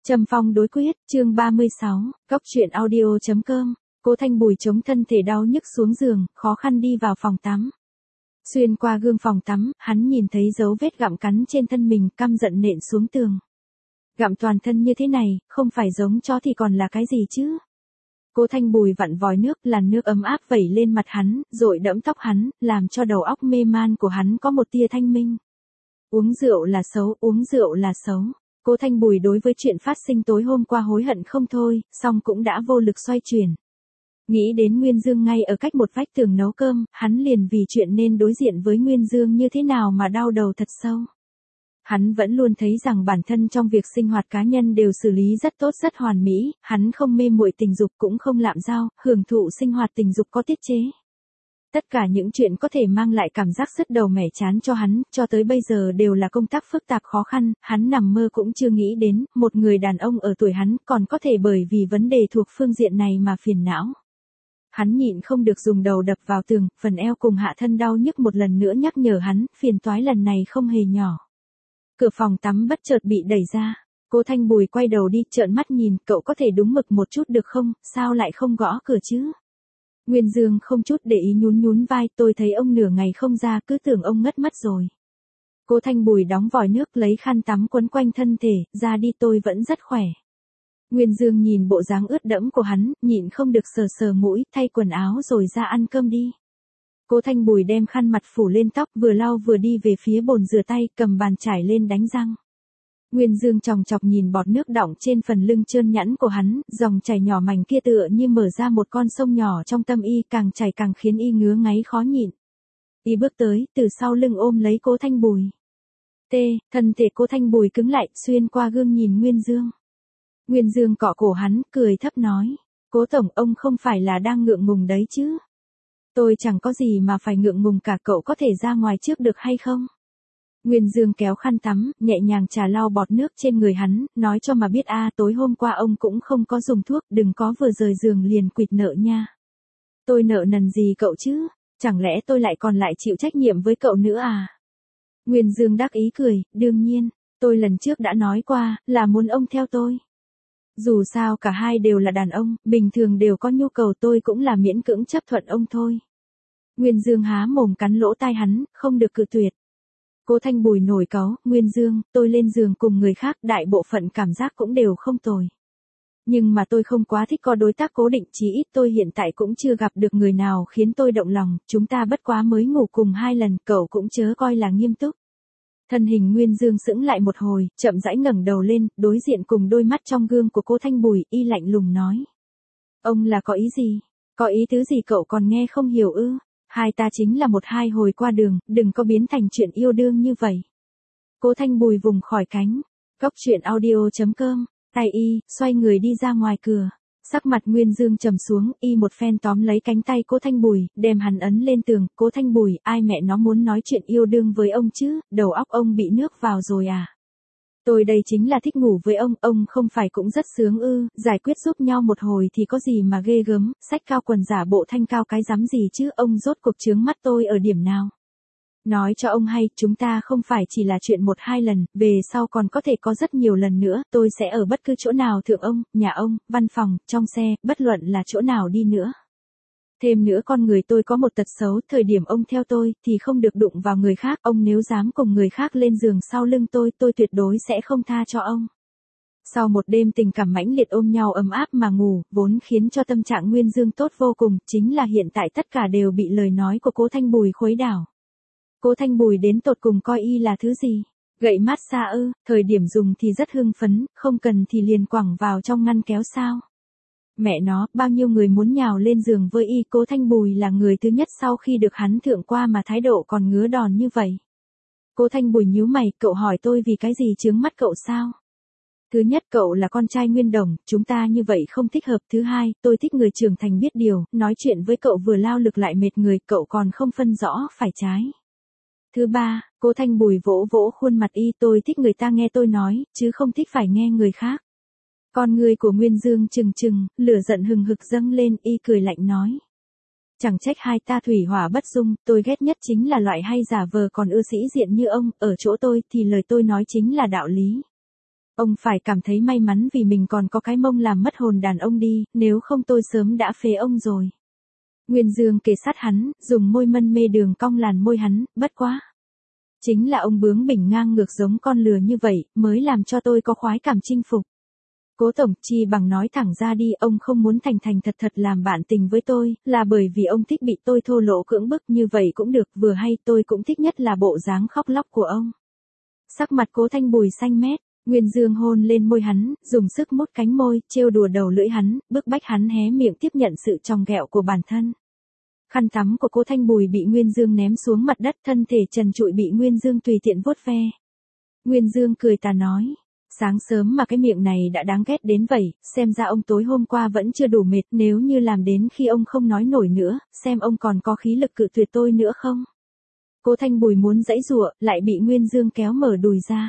Trầm Phong đối quyết, chương 36, Góc truyện audio.com. Cố Thanh Bùi chống thân thể đau nhức xuống giường, khó khăn đi vào phòng tắm. Xuyên qua gương phòng tắm, hắn nhìn thấy dấu vết gặm cắn trên thân mình, căm giận nện xuống tường. Gặm toàn thân như thế này, không phải giống chó thì còn là cái gì chứ? Cố Thanh Bùi vặn vòi nước, làn nước ấm áp vẩy lên mặt hắn, rồi đẫm tóc hắn, làm cho đầu óc mê man của hắn có một tia thanh minh. Uống rượu là xấu, uống rượu là xấu. Cố Thanh Bùi đối với chuyện phát sinh tối hôm qua hối hận không thôi, song cũng đã vô lực xoay chuyển. Nghĩ đến Nguyên Dương ngay ở cách một vách tường nấu cơm, hắn liền vì chuyện nên đối diện với Nguyên Dương như thế nào mà đau đầu thật sâu. Hắn vẫn luôn thấy rằng bản thân trong việc sinh hoạt cá nhân đều xử lý rất tốt rất hoàn mỹ, hắn không mê muội tình dục cũng không lạm giao, hưởng thụ sinh hoạt tình dục có tiết chế. Tất cả những chuyện có thể mang lại cảm giác sứt đầu mẻ chán cho hắn, cho tới bây giờ đều là công tác phức tạp khó khăn, hắn nằm mơ cũng chưa nghĩ đến, một người đàn ông ở tuổi hắn còn có thể bởi vì vấn đề thuộc phương diện này mà phiền não. Hắn nhịn không được dùng đầu đập vào tường, phần eo cùng hạ thân đau nhức một lần nữa nhắc nhở hắn, phiền toái lần này không hề nhỏ. Cửa phòng tắm bất chợt bị đẩy ra. Cố Thanh Bùi quay đầu đi, trợn mắt nhìn, cậu có thể đúng mực một chút được không, sao lại không gõ cửa chứ? Nguyên Dương không chút để ý nhún nhún vai, tôi thấy ông nửa ngày không ra, cứ tưởng ông ngất mất rồi. Cố Thanh Bùi đóng vòi nước, lấy khăn tắm quấn quanh thân thể, ra đi, tôi vẫn rất khỏe. Nguyên Dương nhìn bộ dáng ướt đẫm của hắn, nhịn không được sờ sờ mũi, thay quần áo rồi ra ăn cơm đi. Cố Thanh Bùi đem khăn mặt phủ lên tóc, vừa lau vừa đi về phía bồn rửa tay, cầm bàn chải lên đánh răng. Nguyên Dương chòng chọc nhìn bọt nước đọng trên phần lưng trơn nhẵn của hắn, dòng chảy nhỏ mảnh kia tựa như mở ra một con sông nhỏ trong tâm y, càng chảy càng khiến y ngứa ngáy khó nhịn. Y bước tới, từ sau lưng ôm lấy Cố Thanh Bùi. Thân thể Cố Thanh Bùi cứng lại, xuyên qua gương nhìn Nguyên Dương. Nguyên Dương cọ cổ hắn, cười thấp nói, Cố tổng, ông không phải là đang ngượng ngùng đấy chứ? Tôi chẳng có gì mà phải ngượng ngùng cả, cậu có thể ra ngoài trước được hay không? Nguyên Dương kéo khăn tắm, nhẹ nhàng chà lau bọt nước trên người hắn, nói cho mà biết tối hôm qua ông cũng không có dùng thuốc, đừng có vừa rời giường liền quỵt nợ nha. Tôi nợ nần gì cậu chứ, chẳng lẽ tôi lại còn lại chịu trách nhiệm với cậu nữa à? Nguyên Dương đắc ý cười, đương nhiên, tôi lần trước đã nói qua, là muốn ông theo tôi. Dù sao cả hai đều là đàn ông, bình thường đều có nhu cầu, tôi cũng là miễn cưỡng chấp thuận ông thôi. Nguyên Dương há mồm cắn lỗ tai hắn, không được cự tuyệt. Cố Thanh Bùi nổi cáu, Nguyên Dương, tôi lên giường cùng người khác, đại bộ phận cảm giác cũng đều không tồi. Nhưng mà tôi không quá thích có đối tác cố định, chí ít tôi hiện tại cũng chưa gặp được người nào khiến tôi động lòng, chúng ta bất quá mới ngủ cùng 2 lần, cậu cũng chớ coi là nghiêm túc. Thân hình Nguyên Dương sững lại một hồi, chậm rãi ngẩng đầu lên, đối diện cùng đôi mắt trong gương của Cố Thanh Bùi, y lạnh lùng nói. Ông là có ý gì? Có ý tứ gì cậu còn nghe không hiểu ư? Hai ta chính là một hai hồi qua đường, đừng có biến thành chuyện yêu đương như vậy. Cố Thanh Bùi vùng khỏi cánh. Góc truyện audio.com. Tay y, xoay người đi ra ngoài cửa. Sắc mặt Nguyên Dương trầm xuống, y một phen tóm lấy cánh tay Cố Thanh Bùi, đem hắn ấn lên tường. Cố Thanh Bùi, ai mẹ nó muốn nói chuyện yêu đương với ông chứ, đầu óc ông bị nước vào rồi à? Tôi đây chính là thích ngủ với ông không phải cũng rất sướng ư, giải quyết giúp nhau một hồi thì có gì mà ghê gớm, xách cao quần giả bộ thanh cao cái dám gì chứ, ông rốt cuộc chướng mắt tôi ở điểm nào? Nói cho ông hay, chúng ta không phải chỉ là chuyện 1-2 lần, về sau còn có thể có rất nhiều lần nữa, tôi sẽ ở bất cứ chỗ nào thượng ông, nhà ông, văn phòng, trong xe, bất luận là chỗ nào đi nữa. Thêm nữa con người tôi có một tật xấu, thời điểm ông theo tôi, thì không được đụng vào người khác, ông nếu dám cùng người khác lên giường sau lưng tôi tuyệt đối sẽ không tha cho ông. Sau một đêm tình cảm mãnh liệt ôm nhau ấm áp mà ngủ, vốn khiến cho tâm trạng Nguyên Dương tốt vô cùng, chính là hiện tại tất cả đều bị lời nói của Cố Thanh Bùi khuấy đảo. Cố Thanh Bùi đến tột cùng coi y là thứ gì? Gậy mát xa ư, thời điểm dùng thì rất hưng phấn, không cần thì liền quẳng vào trong ngăn kéo sao? Mẹ nó, bao nhiêu người muốn nhào lên giường với y, Cố Thanh Bùi là người thứ nhất sau khi được hắn thượng qua mà thái độ còn ngứa đòn như vậy. Cố Thanh Bùi nhíu mày, cậu hỏi tôi vì cái gì chướng mắt cậu sao? Thứ nhất, cậu là con trai Nguyên Đồng, chúng ta như vậy không thích hợp. Thứ hai, tôi thích người trưởng thành biết điều, nói chuyện với cậu vừa lao lực lại mệt người, cậu còn không phân rõ phải trái. Thứ ba, Cố Thanh Bùi vỗ vỗ khuôn mặt y, tôi thích người ta nghe tôi nói, chứ không thích phải nghe người khác. Con người của Nguyên Dương trừng trừng, lửa giận hừng hực dâng lên, y cười lạnh nói. Chẳng trách hai ta thủy hỏa bất dung, tôi ghét nhất chính là loại hay giả vờ còn ưa sĩ diện như ông, ở chỗ tôi thì lời tôi nói chính là đạo lý. Ông phải cảm thấy may mắn vì mình còn có cái mông làm mất hồn đàn ông đi, nếu không tôi sớm đã phế ông rồi. Nguyên Dương kề sát hắn, dùng môi mân mê đường cong làn môi hắn, bất quá. Chính là ông bướng bỉnh ngang ngược giống con lừa như vậy, mới làm cho tôi có khoái cảm chinh phục. Cố tổng, chi bằng nói thẳng ra đi, ông không muốn thành thành thật thật làm bạn tình với tôi, là bởi vì ông thích bị tôi thô lỗ cưỡng bức như vậy cũng được, vừa hay tôi cũng thích nhất là bộ dáng khóc lóc của ông. Sắc mặt Cố Thanh Bùi xanh mét, Nguyên Dương hôn lên môi hắn, dùng sức mút cánh môi, trêu đùa đầu lưỡi hắn, bức bách hắn hé miệng tiếp nhận sự tròng ghẹo của bản thân. Khăn tắm của Cố Thanh Bùi bị Nguyên Dương ném xuống mặt đất, thân thể trần trụi bị Nguyên Dương tùy tiện vuốt ve. Nguyên Dương cười tà nói, sáng sớm mà cái miệng này đã đáng ghét đến vậy, xem ra ông tối hôm qua vẫn chưa đủ mệt, nếu như làm đến khi ông không nói nổi nữa, xem ông còn có khí lực cự tuyệt tôi nữa không. Cố Thanh Bùi muốn giãy giụa, lại bị Nguyên Dương kéo mở đùi ra.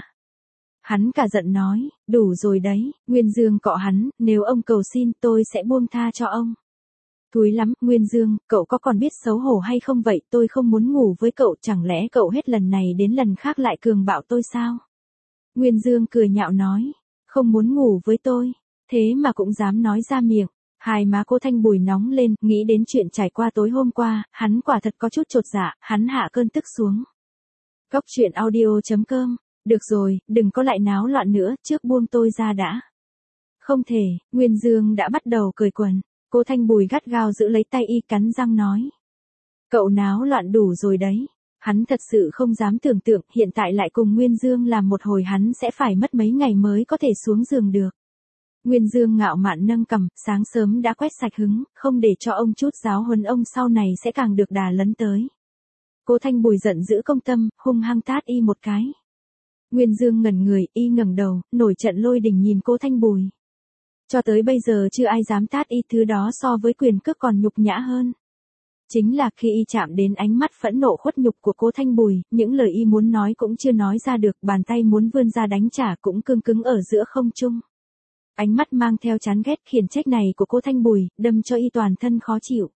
Hắn cả giận nói, đủ rồi đấy, Nguyên Dương cọ hắn, nếu ông cầu xin tôi sẽ buông tha cho ông. Thúi lắm, Nguyên Dương, cậu có còn biết xấu hổ hay không vậy, tôi không muốn ngủ với cậu, chẳng lẽ cậu hết lần này đến lần khác lại cường bạo tôi sao? Nguyên Dương cười nhạo nói, không muốn ngủ với tôi, thế mà cũng dám nói ra miệng. Hai má Cố Thanh Bùi nóng lên, nghĩ đến chuyện trải qua tối hôm qua, hắn quả thật có chút chột dạ, hắn hạ cơn tức xuống. Góc truyện audio.com, được rồi, đừng có lại náo loạn nữa, trước buông tôi ra đã. Không thể, Nguyên Dương đã bắt đầu cười quần, Cố Thanh Bùi gắt gao giữ lấy tay y, cắn răng nói. Cậu náo loạn đủ rồi đấy. Hắn thật sự không dám tưởng tượng, hiện tại lại cùng Nguyên Dương làm một hồi hắn sẽ phải mất mấy ngày mới có thể xuống giường được. Nguyên Dương ngạo mạn nâng cằm, sáng sớm đã quét sạch hứng, không để cho ông chút giáo huấn ông sau này sẽ càng được đà lấn tới. Cố Thanh Bùi giận dữ công tâm, hung hăng tát y một cái. Nguyên Dương ngẩn người, y ngẩng đầu, nổi trận lôi đình nhìn Cố Thanh Bùi. Cho tới bây giờ chưa ai dám tát y, thứ đó so với quyền cước còn nhục nhã hơn. Chính là khi y chạm đến ánh mắt phẫn nộ khuất nhục của Cố Thanh Bùi, những lời y muốn nói cũng chưa nói ra được, bàn tay muốn vươn ra đánh trả cũng cương cứng ở giữa không trung. Ánh mắt mang theo chán ghét khiển trách này của Cố Thanh Bùi, đâm cho y toàn thân khó chịu.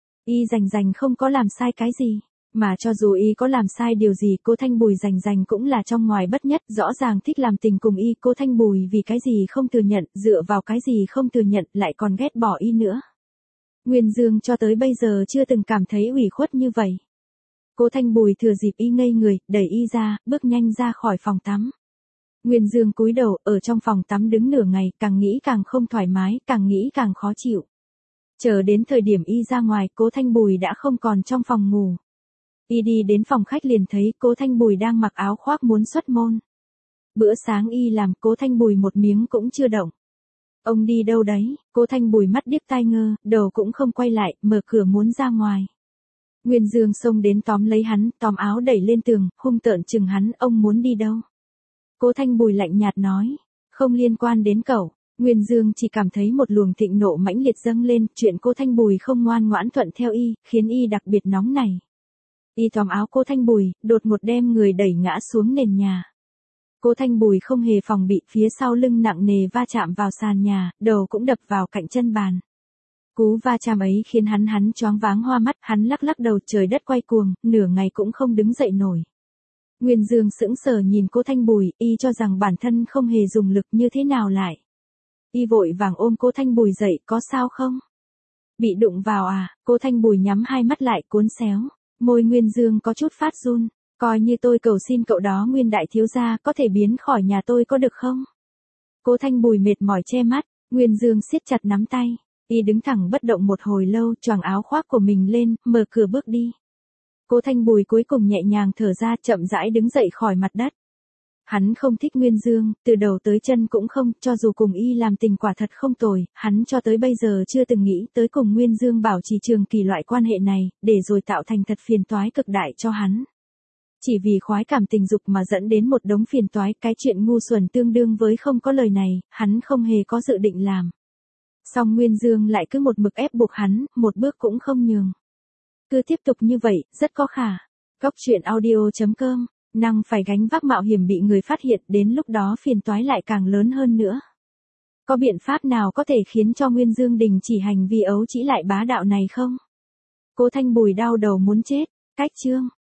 Y rành không có làm sai cái gì, mà cho dù y có làm sai điều gì, Cố Thanh Bùi rành cũng là trong ngoài bất nhất, rõ ràng thích làm tình cùng y, Cố Thanh Bùi vì cái gì không thừa nhận, dựa vào cái gì không thừa nhận, lại còn ghét bỏ y nữa. Nguyên Dương cho tới bây giờ chưa từng cảm thấy ủy khuất như vậy. Cố Thanh Bùi thừa dịp y ngây người, đẩy y ra, bước nhanh ra khỏi phòng tắm. Nguyên Dương cúi đầu, ở trong phòng tắm đứng nửa ngày, càng nghĩ càng không thoải mái, càng nghĩ càng khó chịu. Chờ đến thời điểm y ra ngoài, Cố Thanh Bùi đã không còn trong phòng ngủ. Y đi đến phòng khách liền thấy Cố Thanh Bùi đang mặc áo khoác muốn xuất môn. Bữa sáng y làm, Cố Thanh Bùi một miếng cũng chưa động. Ông đi đâu đấy? Cố Thanh Bùi mắt điếc tai ngơ, đầu cũng không quay lại, mở cửa muốn ra ngoài. Nguyên Dương xông đến tóm lấy hắn, tóm áo đẩy lên tường, hung tợn chừng hắn, ông muốn đi đâu? Cố Thanh Bùi lạnh nhạt nói, không liên quan đến cậu. Nguyên Dương chỉ cảm thấy một luồng thịnh nộ mãnh liệt dâng lên, chuyện Cố Thanh Bùi không ngoan ngoãn thuận theo y, khiến y đặc biệt nóng nảy. Y tóm áo Cố Thanh Bùi, đột ngột đem người đẩy ngã xuống nền nhà. Cố Thanh Bùi không hề phòng bị, phía sau lưng nặng nề va chạm vào sàn nhà, đầu cũng đập vào cạnh chân bàn. Cú va chạm ấy khiến hắn choáng váng hoa mắt, hắn lắc lắc đầu, trời đất quay cuồng, nửa ngày cũng không đứng dậy nổi. Nguyên Dương sững sờ nhìn Cố Thanh Bùi, y cho rằng bản thân không hề dùng lực, như thế nào lại. Y vội vàng ôm Cố Thanh Bùi dậy, có sao không? Bị đụng vào à? Cố Thanh Bùi nhắm hai mắt lại, cuốn xéo. Môi Nguyên Dương có chút phát run. Coi như tôi cầu xin cậu đó, Nguyên đại thiếu gia, có thể biến khỏi nhà tôi có được không? Cố Thanh Bùi mệt mỏi che mắt, Nguyên Dương siết chặt nắm tay. Y đứng thẳng bất động một hồi lâu, choàng áo khoác của mình lên, mở cửa bước đi. Cố Thanh Bùi cuối cùng nhẹ nhàng thở ra, chậm rãi đứng dậy khỏi mặt đất. Hắn không thích Nguyên Dương, từ đầu tới chân cũng không, cho dù cùng y làm tình quả thật không tồi, hắn cho tới bây giờ chưa từng nghĩ tới cùng Nguyên Dương bảo trì trường kỳ loại quan hệ này, để rồi tạo thành thật phiền toái cực đại cho hắn. Chỉ vì khoái cảm tình dục mà dẫn đến một đống phiền toái, cái chuyện ngu xuẩn tương đương với không có lời này, hắn không hề có dự định làm. Song Nguyên Dương lại cứ một mực ép buộc hắn, một bước cũng không nhường. Cứ tiếp tục như vậy, rất có khả. Góc truyện audio.com, năng phải gánh vác mạo hiểm bị người phát hiện, đến lúc đó phiền toái lại càng lớn hơn nữa. Có biện pháp nào có thể khiến cho Nguyên Dương đình chỉ hành vi ấu trĩ lại bá đạo này không? Cố Thanh Bùi đau đầu muốn chết. Cách chương